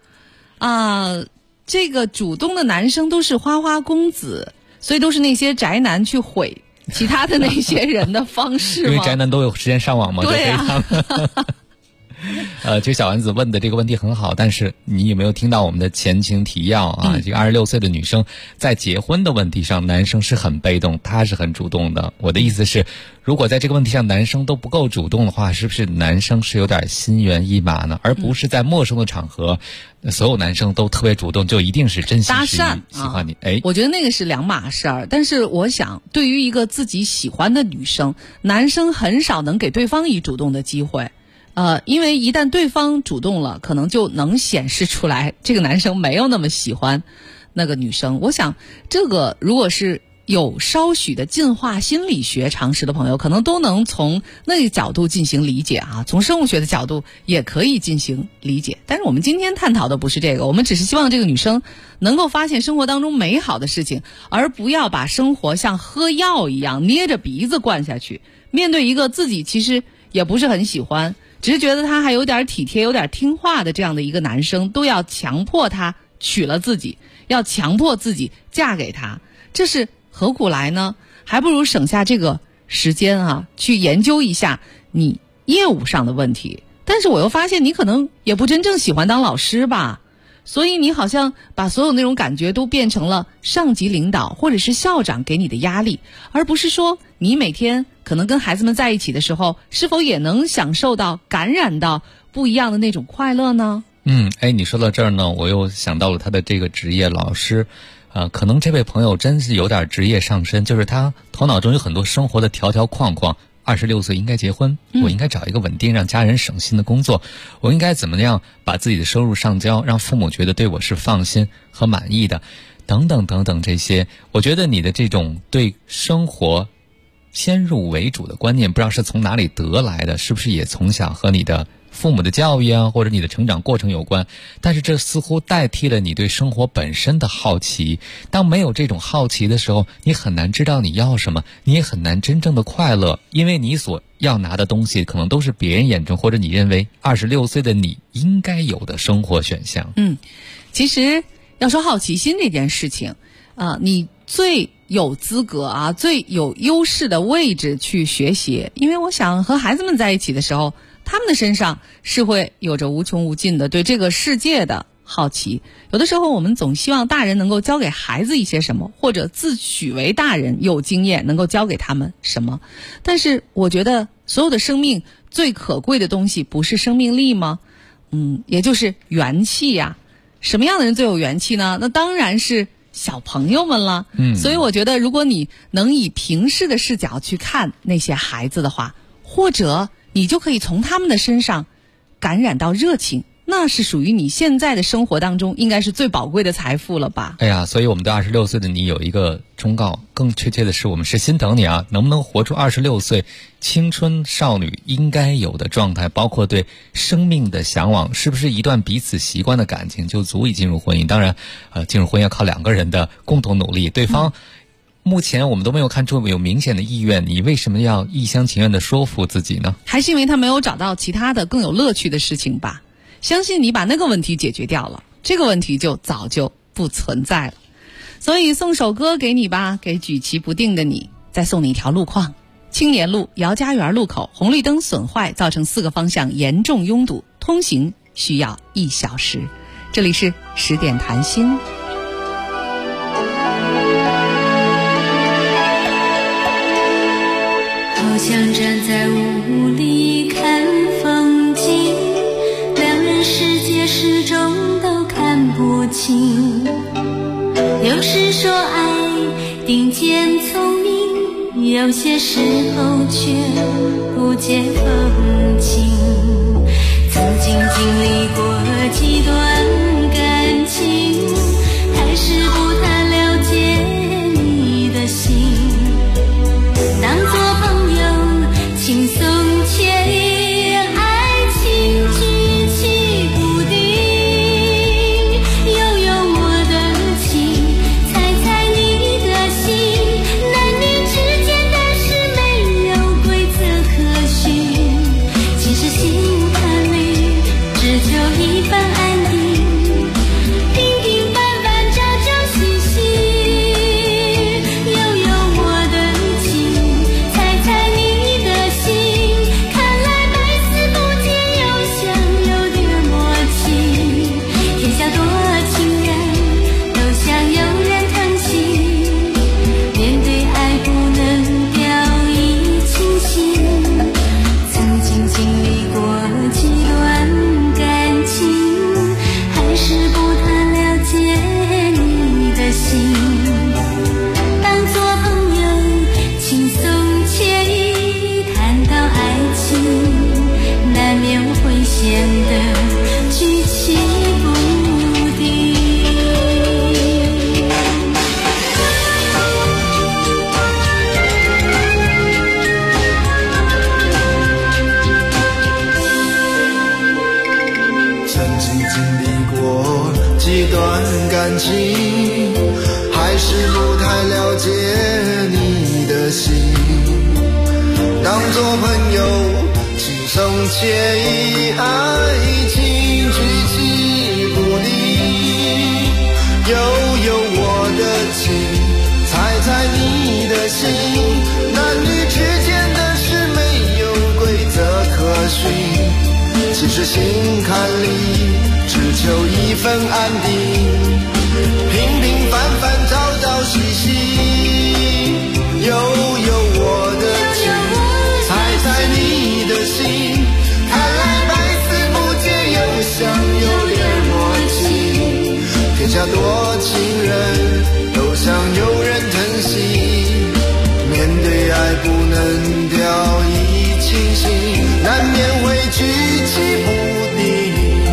这个主动的男生都是花花公子，所以都是那些宅男去毁其他的那些人的方式吗？ 因为宅男都有时间上网嘛。 对啊。 其实小丸子问的这个问题很好，但是你有没有听到我们的前情提要啊？这个26岁的女生在结婚的问题上，男生是很被动，她是很主动的。我的意思是，如果在这个问题上男生都不够主动的话，是不是男生是有点心猿意马呢？而不是在陌生的场合，所有男生都特别主动，就一定是真心实意喜欢你。 我觉得那个是两码事儿。但是我想，对于一个自己喜欢的女生，男生很少能给对方以主动的机会。因为一旦对方主动了，可能就能显示出来这个男生没有那么喜欢那个女生。我想这个如果是有稍许的进化心理学常识的朋友，可能都能从那个角度进行理解啊，从生物学的角度也可以进行理解。但是我们今天探讨的不是这个，我们只是希望这个女生能够发现生活当中美好的事情，而不要把生活像喝药一样捏着鼻子灌下去。面对一个自己其实也不是很喜欢，只是觉得他还有点体贴有点听话的这样的一个男生，都要强迫他娶了自己，要强迫自己嫁给他，这是何苦来呢？还不如省下这个时间去研究一下你业务上的问题。但是我又发现你可能也不真正喜欢当老师吧，所以你好像把所有那种感觉都变成了上级领导或者是校长给你的压力，而不是说你每天可能跟孩子们在一起的时候，是否也能享受到感染到不一样的那种快乐呢？ 你说到这儿呢，我又想到了他的这个职业老师。可能这位朋友真是有点职业上身，就是他头脑中有很多生活的条条框框。26岁应该结婚，我应该找一个稳定让家人省心的工作，我应该怎么样把自己的收入上交，让父母觉得对我是放心和满意的，等等等等这些。我觉得你的这种对生活先入为主的观念，不知道是从哪里得来的，是不是也从小和你的父母的教育或者你的成长过程有关？但是这似乎代替了你对生活本身的好奇。当没有这种好奇的时候，你很难知道你要什么，你也很难真正的快乐，因为你所要拿的东西可能都是别人眼中或者你认为26岁的你应该有的生活选项。 其实要说好奇心这件事情你最有资格最有优势的位置去学习。因为我想和孩子们在一起的时候，他们的身上是会有着无穷无尽的对这个世界的好奇。有的时候我们总希望大人能够教给孩子一些什么，或者自诩为大人有经验能够教给他们什么。但是我觉得所有的生命最可贵的东西不是生命力吗？也就是元气呀。什么样的人最有元气呢？那当然是小朋友们了。所以我觉得如果你能以平视的视角去看那些孩子的话，或者你就可以从他们的身上感染到热情，那是属于你现在的生活当中应该是最宝贵的财富了吧。 所以我们对26岁的你有一个忠告，更确切的是我们是心疼你能不能活出26岁青春少女应该有的状态，包括对生命的向往，是不是一段彼此习惯的感情就足以进入婚姻？当然进入婚姻要靠两个人的共同努力，对方目前我们都没有看出有明显的意愿，你为什么要一厢情愿的说服自己呢？ 还是因为他没有找到其他的更有乐趣的事情吧？相信你把那个问题解决掉了，这个问题就早就不存在了。所以送首歌给你吧，给举棋不定的你。再送你一条路况，青年路姚家园路口红绿灯损坏，造成4个方向严重拥堵，通行需要1小时。这里是10点谈心。 好像站在雾里看风景，两人世界始终都看不清。有时说爱顶尖聪明，有些时候却不解风情。曾经经历过几段感情，还是不太了解你的心。当作朋友轻松惬意，爱情举棋不定。悠悠我的情，猜猜你的心。男女之间的事没有规则可循，其实心坎里只求一份安定。平平凡凡朝朝夕夕，悠悠我的情，猜猜你的心。看来百思不解，又想有点默契。天下多情人，都想有人疼惜。面对爱不能掉以轻心。曾经经历过几段感情，还是不太了解你的心。当作朋友轻松惬意，谈到爱情，难免会显得举棋不定。 曾经经历过几段感情，还是不太了解你的心。当作朋友轻松惬意，爱情举棋不定。悠悠我的情，猜猜你的心。男女之间的事没有规则可循，其实心坎里只求一份安定。平平凡凡朝朝夕夕，悠悠我的情，猜猜你的心。看来百思不解，又想有点默契。天下多情人，都想有人疼惜。面对爱不能掉以轻心，难免会举棋不定。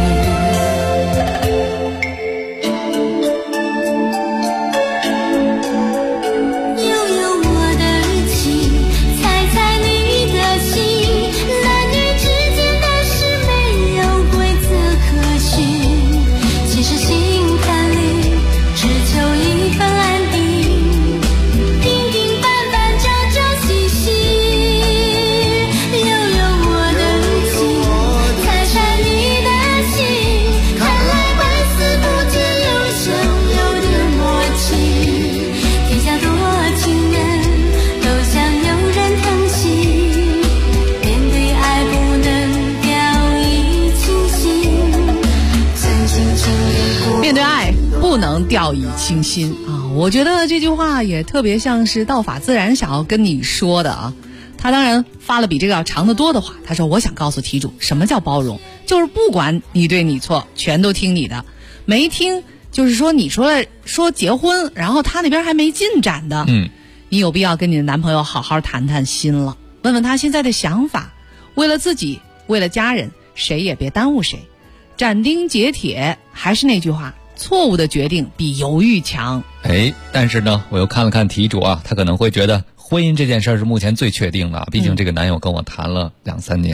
悠悠我的情，猜猜你的心。男女之间的事没有规则可循，其实心坎里只求一份安定。平平凡凡朝朝夕夕，悠悠我的情，猜猜你的心。看来百思不解，又想有点默契。天下多情人，都想有人疼惜。面对爱不能掉以轻心。曾经经历过， 面对爱不能掉以轻心啊！我觉得这句话也特别像是道法自然想要跟你说的啊。他当然发了比这个要长得多的话，他说我想告诉题主，什么叫包容，就是不管你对你错，全都听你的。没听就是说你说结婚，然后他那边还没进展的，你有必要跟你的男朋友好好谈谈心了，问问他现在的想法。为了自己，为了家人，谁也别耽误谁。斩钉截铁，还是那句话，错误的决定比犹豫强。 但是呢，我又看了看题主啊，他可能会觉得婚姻这件事是目前最确定的，毕竟这个男友跟我谈了2-3年了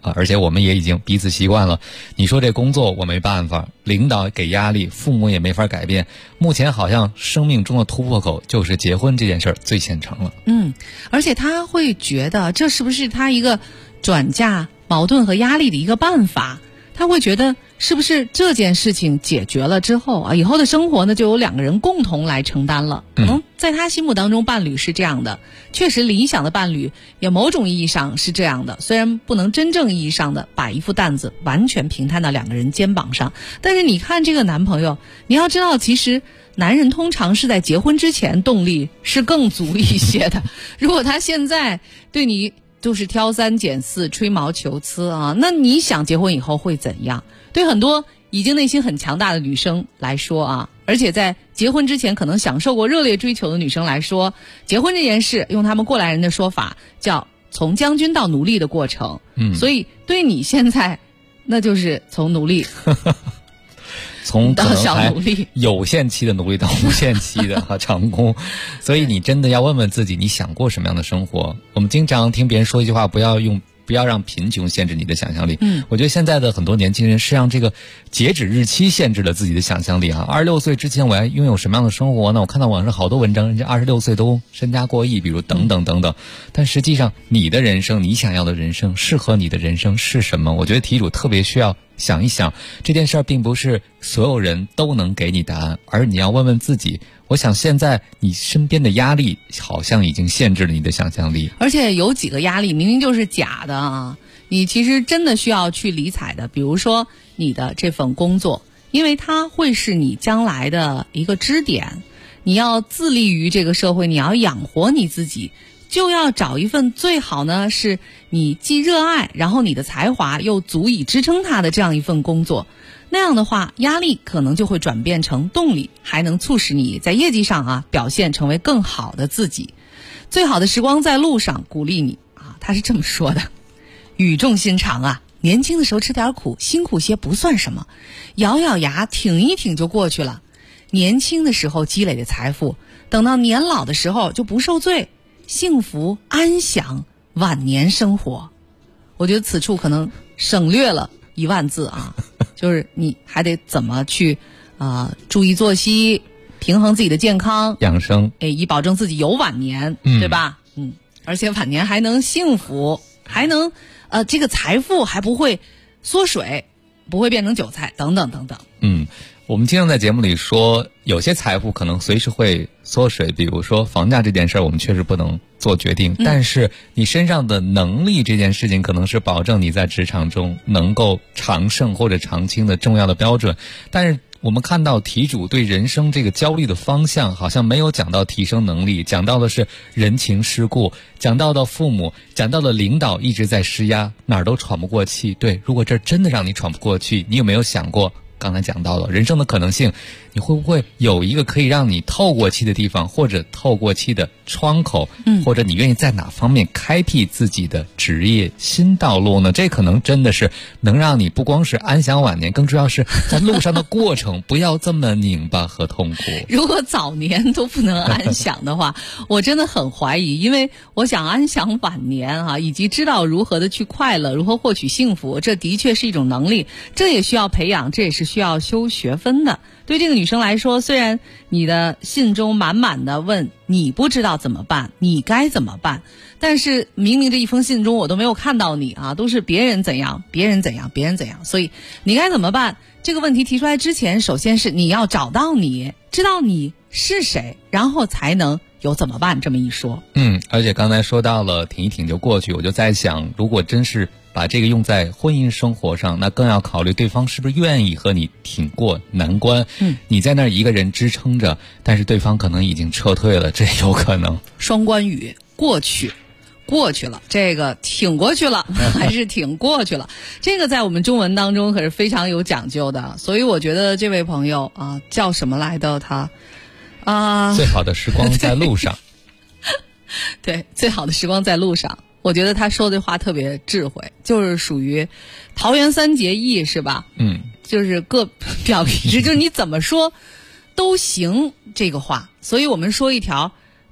而且我们也已经彼此习惯了。你说这工作我没办法，领导给压力，父母也没法改变。目前好像生命中的突破口就是结婚这件事儿最现成了。 而且他会觉得这是不是他一个转嫁矛盾和压力的一个办法？他会觉得是不是这件事情解决了之后啊，以后的生活呢就有两个人共同来承担了。可能在他心目当中伴侣是这样的，确实理想的伴侣也某种意义上是这样的，虽然不能真正意义上的把一副担子完全平摊到两个人肩膀上，但是你看这个男朋友，你要知道其实男人通常是在结婚之前动力是更足一些的。如果他现在对你就是挑三拣四吹毛求疵啊，那你想结婚以后会怎样？对很多已经内心很强大的女生来说啊，而且在结婚之前可能享受过热烈追求的女生来说，结婚这件事用他们过来人的说法叫从将军到奴隶的过程。所以对你现在那就是从奴隶从可能还到小奴隶有限期的奴隶到无限期的长工，所以你真的要问问自己，你想过什么样的生活？我们经常听别人说一句话，不要让贫穷限制你的想象力。我觉得现在的很多年轻人是让这个截止日期限制了自己的想象力啊。26岁之前我要拥有什么样的生活呢？我看到网上好多文章，人家26岁都身家过亿，比如等等等等。但实际上你的人生，你想要的人生，适合你的人生是什么？我觉得题主特别需要想一想，这件事儿并不是所有人都能给你答案，而你要问问自己。我想现在你身边的压力好像已经限制了你的想象力， 而且有几个压力明明就是假的啊，你其实真的需要去理睬的。比如说你的这份工作，因为它会是你将来的一个支点，你要自立于这个社会，你要养活你自己，就要找一份最好呢是你既热爱，然后你的才华又足以支撑它的这样一份工作。那样的话，压力可能就会转变成动力，还能促使你在业绩上表现成为更好的自己。最好的时光在路上，鼓励你啊，他是这么说的：语重心长啊，年轻的时候吃点苦，辛苦些不算什么，咬咬牙挺一挺就过去了。年轻的时候积累的财富，等到年老的时候就不受罪，幸福安详晚年生活。我觉得此处可能省略了10000字啊，就是你还得怎么去注意作息，平衡自己的健康养生， 以保证自己有晚年，对吧？而且晚年还能幸福，还能这个财富还不会缩水，不会变成韭菜等等等等。 我们经常在节目里说，有些财富可能随时会缩水，比如说房价这件事儿，我们确实不能做决定，但是你身上的能力这件事情，可能是保证你在职场中能够长盛或者长青的重要的标准。但是我们看到题主对人生这个焦虑的方向，好像没有讲到提升能力，讲到的是人情世故，讲到的父母，讲到的领导一直在施压，哪儿都喘不过气。对，如果这真的让你喘不过气，你有没有想过刚才讲到了人生的可能性，你会不会有一个可以让你透过气的地方，或者透过气的窗口，或者你愿意在哪方面开辟自己的职业新道路呢？这可能真的是能让你不光是安享晚年，更重要是在路上的过程不要这么拧巴和痛苦。 如果早年都不能安享的话我真的很怀疑，因为我想安享晚年以及知道如何的去快乐，如何获取幸福，这的确是一种能力，这也需要培养，这也是需要修学分的。对这个女生来说，虽然你的信中满满的问你不知道怎么办，你该怎么办，但是明明这一封信中我都没有看到你都是别人怎样别人怎样别人怎样，所以你该怎么办这个问题提出来之前，首先是你要找到你，知道你是谁，然后才能有怎么办这么一说。 而且刚才说到了挺一挺就过去，我就在想，如果真是把这个用在婚姻生活上，那更要考虑对方是不是愿意和你挺过难关。你在那儿一个人支撑着，但是对方可能已经撤退了，这有可能。 双关语，过去了，这个挺过去了还是挺过去了，这个在我们中文当中可是非常有讲究的。所以我觉得这位朋友叫什么来的他最好的时光在路上对，最好的时光在路上，我觉得他说的话特别智慧，就是属于桃园三结义是吧？就是各表皮，就是你怎么说都行这个话。所以我们说一条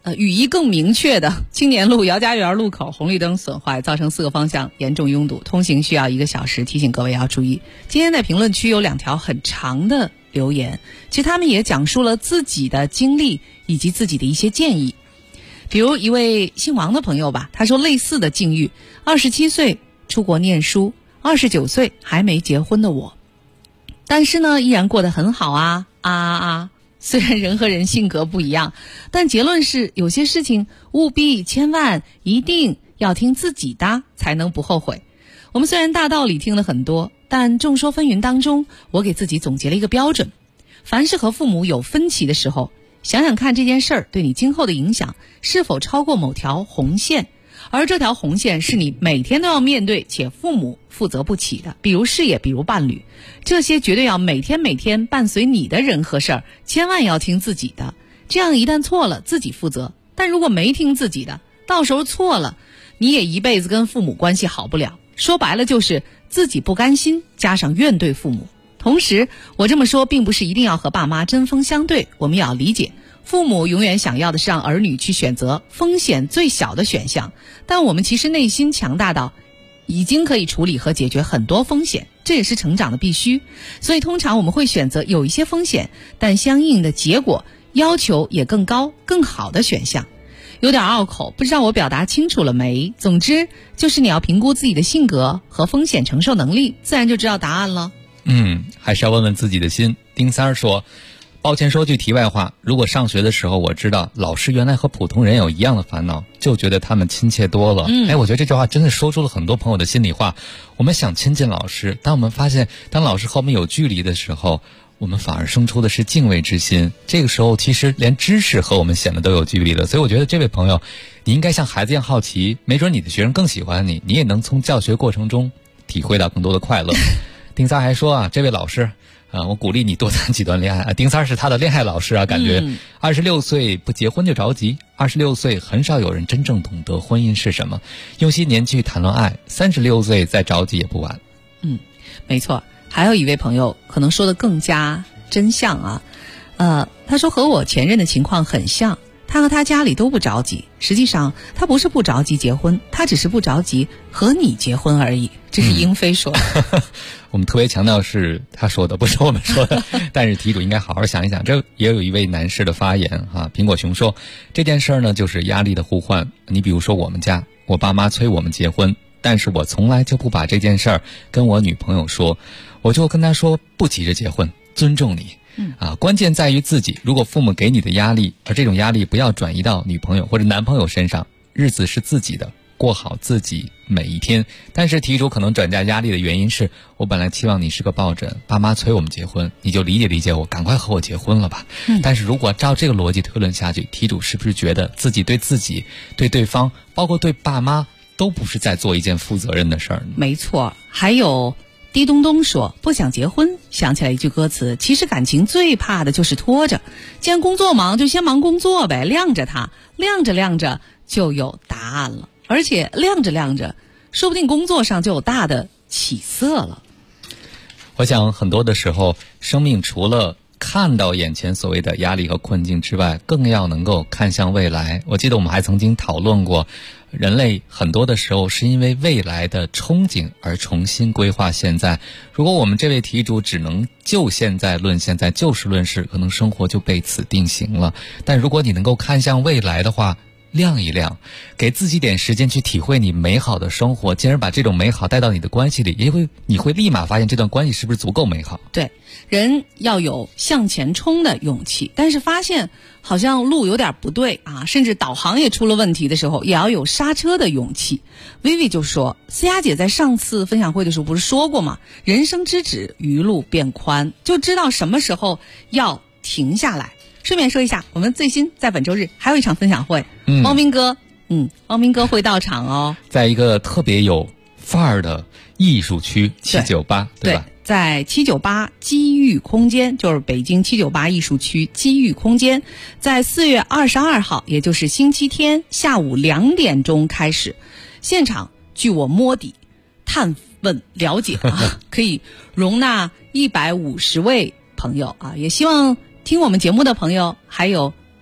语义更明确的，青年路姚家园路口红绿灯损坏，造成4个方向严重拥堵，通行需要1个小时，提醒各位要注意。今天在评论区有2条很长的留言，其实他们也讲述了自己的经历以及自己的一些建议。比如一位姓王的朋友吧，他说类似的境遇，27岁出国念书，29岁还没结婚的我，但是呢依然过得很好啊。虽然人和人性格不一样，但结论是有些事情务必千万一定要听自己的，才能不后悔。我们虽然大道理听了很多，但众说纷纭当中，我给自己总结了一个标准：凡是和父母有分歧的时候，想想看这件事儿对你今后的影响是否超过某条红线，而这条红线是你每天都要面对且父母负责不起的，比如事业，比如伴侣，这些绝对要每天伴随你的人和事儿，千万要听自己的，这样一旦错了自己负责。但如果没听自己的，到时候错了，你也一辈子跟父母关系好不了。说白了就是自己不甘心，加上怨对父母。同时我这么说并不是一定要和爸妈针锋相对，我们也要理解父母永远想要的是让儿女去选择风险最小的选项，但我们其实内心强大到已经可以处理和解决很多风险，这也是成长的必须。所以通常我们会选择有一些风险，但相应的结果要求也更高更好的选项。有点拗口，不知道我表达清楚了没？总之就是你要评估自己的性格和风险承受能力，自然就知道答案了。 还是要问问自己的心。丁三儿说，抱歉说句题外话，如果上学的时候我知道老师原来和普通人有一样的烦恼，就觉得他们亲切多了。我觉得这句话真的说出了很多朋友的心里话。我们想亲近老师，但我们发现当老师和我们有距离的时候，我们反而生出的是敬畏之心。这个时候其实连知识和我们显得都有距离了。所以我觉得这位朋友，你应该像孩子一样好奇，没准你的学生更喜欢你，你也能从教学过程中体会到更多的快乐。丁三还说这位老师我鼓励你多谈几段恋爱。丁三是他的恋爱老师感觉26岁不结婚就着急，26岁很少有人真正懂得婚姻是什么，用些年去谈论爱，36岁再着急也不晚。 没错。还有一位朋友可能说的更加真相他说和我前任的情况很像，他和他家里都不着急，实际上他不是不着急结婚，他只是不着急和你结婚而已。这是英飞说的。 我们特别强调是他说的，不是我们说的。但是题主应该好好想一想。这也有一位男士的发言苹果熊说，这件事儿呢就是压力的互换。你比如说我们家，我爸妈催我们结婚，但是我从来就不把这件事儿跟我女朋友说，我就跟她说不急着结婚，尊重你。关键在于自己。如果父母给你的压力，而这种压力不要转移到女朋友或者男朋友身上，日子是自己的，过好自己每一天。但是题主可能转嫁压力的原因是，我本来期望你是个抱枕，爸妈催我们结婚，你就理解理解我，赶快和我结婚了吧。但是如果照这个逻辑推论下去，题主是不是觉得自己对自己、对对方，包括对爸妈都不是在做一件负责任的事儿呢？没错。还有滴咚咚说不想结婚，想起来一句歌词，其实感情最怕的就是拖着，既然工作忙就先忙工作呗，晾着它，晾着晾着就有答案了，而且晾着晾着说不定工作上就有大的起色了。我想很多的时候，生命除了看到眼前所谓的压力和困境之外，更要能够看向未来。我记得我们还曾经讨论过，人类很多的时候是因为未来的憧憬而重新规划现在。如果我们这位题主只能就现在论现在，就事论事，可能生活就被此定型了。但如果你能够看向未来的话，亮一亮，给自己点时间去体会你美好的生活，进而把这种美好带到你的关系里，你会立马发现这段关系是不是足够美好。对，人要有向前冲的勇气，但是发现好像路有点不对甚至导航也出了问题的时候，也要有刹车的勇气。薇薇就说，思雅姐在上次分享会的时候不是说过吗？人生之止，余路变宽，就知道什么时候要停下来。顺便说一下，我们最新在本周日还有一场分享会，汪斌哥会到场哦，在一个特别有范儿的艺术区798，对吧？在798机遇空间，就是北京798艺术区机遇空间，在4月22号，也就是星期天下午2点钟开始。现场据我摸底、探问、了解可以容纳150位朋友也希望听我们节目的朋友，还有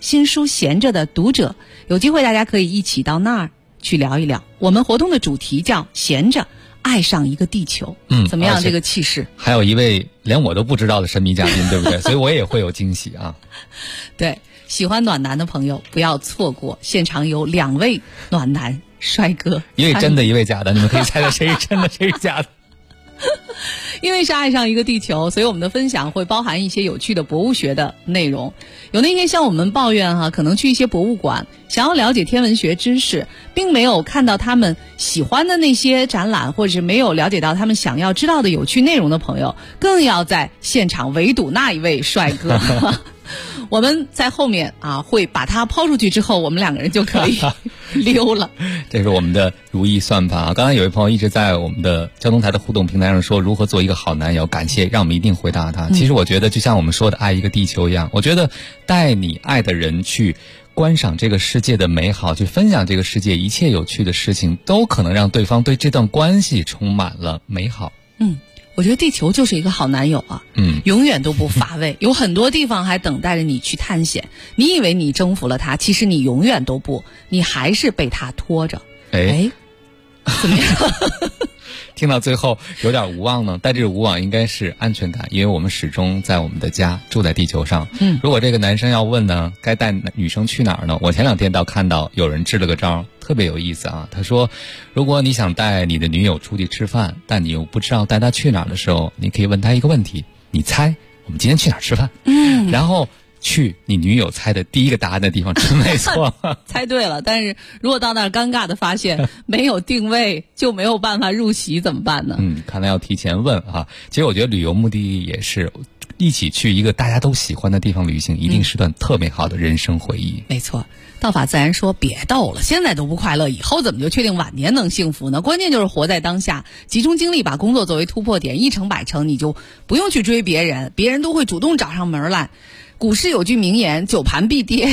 新书闲着的读者，有机会大家可以一起到那儿去聊一聊。我们活动的主题叫闲着爱上一个地球。怎么样这个气势？ 还有一位连我都不知道的神秘嘉宾，对不对？所以我也会有惊喜啊。 对，喜欢暖男的朋友不要错过，现场有2位暖男帅哥， 一位真的，一位假的，你们可以猜猜谁是真的，谁是假的。 因为是爱上一个地球，所以我们的分享会包含一些有趣的博物学的内容。有那些像我们抱怨可能去一些博物馆想要了解天文学知识，并没有看到他们喜欢的那些展览，或者是没有了解到他们想要知道的有趣内容的朋友，更要在现场围堵那一位帅哥。我们在后面会把他抛出去之后，我们2个人就可以溜了。 这是我们的如意算盘啊！刚才有一朋友一直在我们的交通台的互动平台上说如何做一个好男友，感谢，让我们一定回答他。其实我觉得就像我们说的爱一个地球一样，我觉得带你爱的人去观赏这个世界的美好，去分享这个世界一切有趣的事情，都可能让对方对这段关系充满了美好。 我觉得地球就是一个好男友啊，永远都不乏味，有很多地方还等待着你去探险。你以为你征服了他，其实你永远都不，你还是被他拖着。怎么样？ 听到最后有点无望呢，但这个无望应该是安全感，因为我们始终在我们的家，住在地球上。如果这个男生要问呢，该带女生去哪儿呢？我前2天倒看到有人支了个招，特别有意思啊。他说，如果你想带你的女友出去吃饭，但你又不知道带她去哪儿的时候，你可以问她一个问题，你猜我们今天去哪儿吃饭？然后去你女友猜的第一个答案的地方吃，没错。 猜对了，但是如果到那儿尴尬的发现没有定位，就没有办法入席，怎么办呢？ 看来要提前问啊。其实我觉得旅游目的地也是一起去一个大家都喜欢的地方旅行，一定是段特美好的人生回忆。 没错，道法自然说别逗了，现在都不快乐，以后怎么就确定晚年能幸福呢？关键就是活在当下，集中精力把工作作为突破点，一成百成，你就不用去追别人，别人都会主动找上门来。股市有句名言，久盘必跌。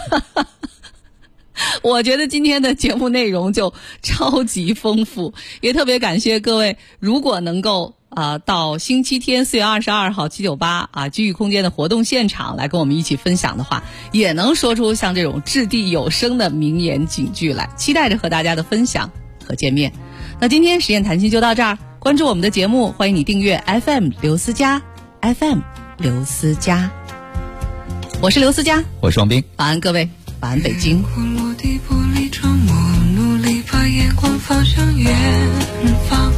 我觉得今天的节目内容就超级丰富，也特别感谢各位，如果能够到星期天4月22号798居域空间的活动现场来跟我们一起分享的话，也能说出像这种掷地有声的名言警句来，期待着和大家的分享和见面。那今天实验谈心就到这儿，关注我们的节目，欢迎你订阅 FM 刘思佳 FM 刘思佳，我是刘思佳， 我是王斌， 晚安各位，晚安北京。 落地玻璃窗，我努力把眼光放向远方，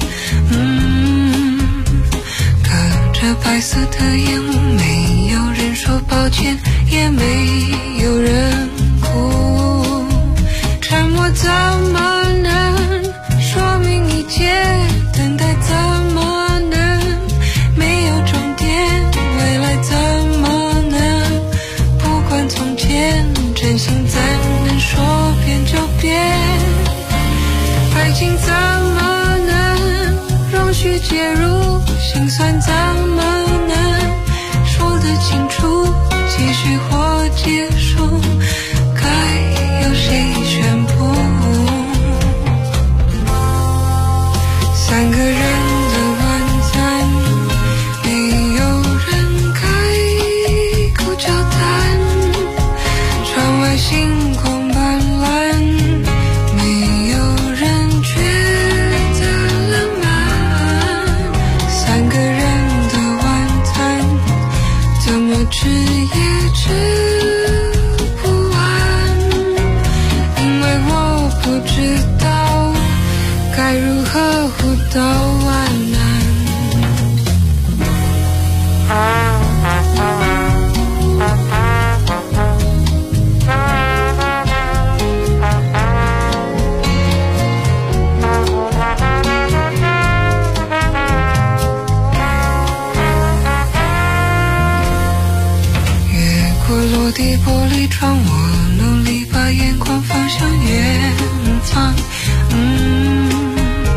隔着白色的烟雾，没有人说抱歉，也没有人哭，沉默怎么能说明一切，等待怎么能没有终点，未来怎么能不管从前，真心怎能说变就变，爱情怎么能容许介入，心酸怎么能说得清楚，继续或结束，该由谁宣布。3个人的晚餐，没有人开口交谈，窗外星空斑斓，没有人觉得浪漫。3个人的晚餐，怎么吃也吃不完，因为我不知道该如何互道晚安。落地玻璃窗，我努力把眼光放向远方，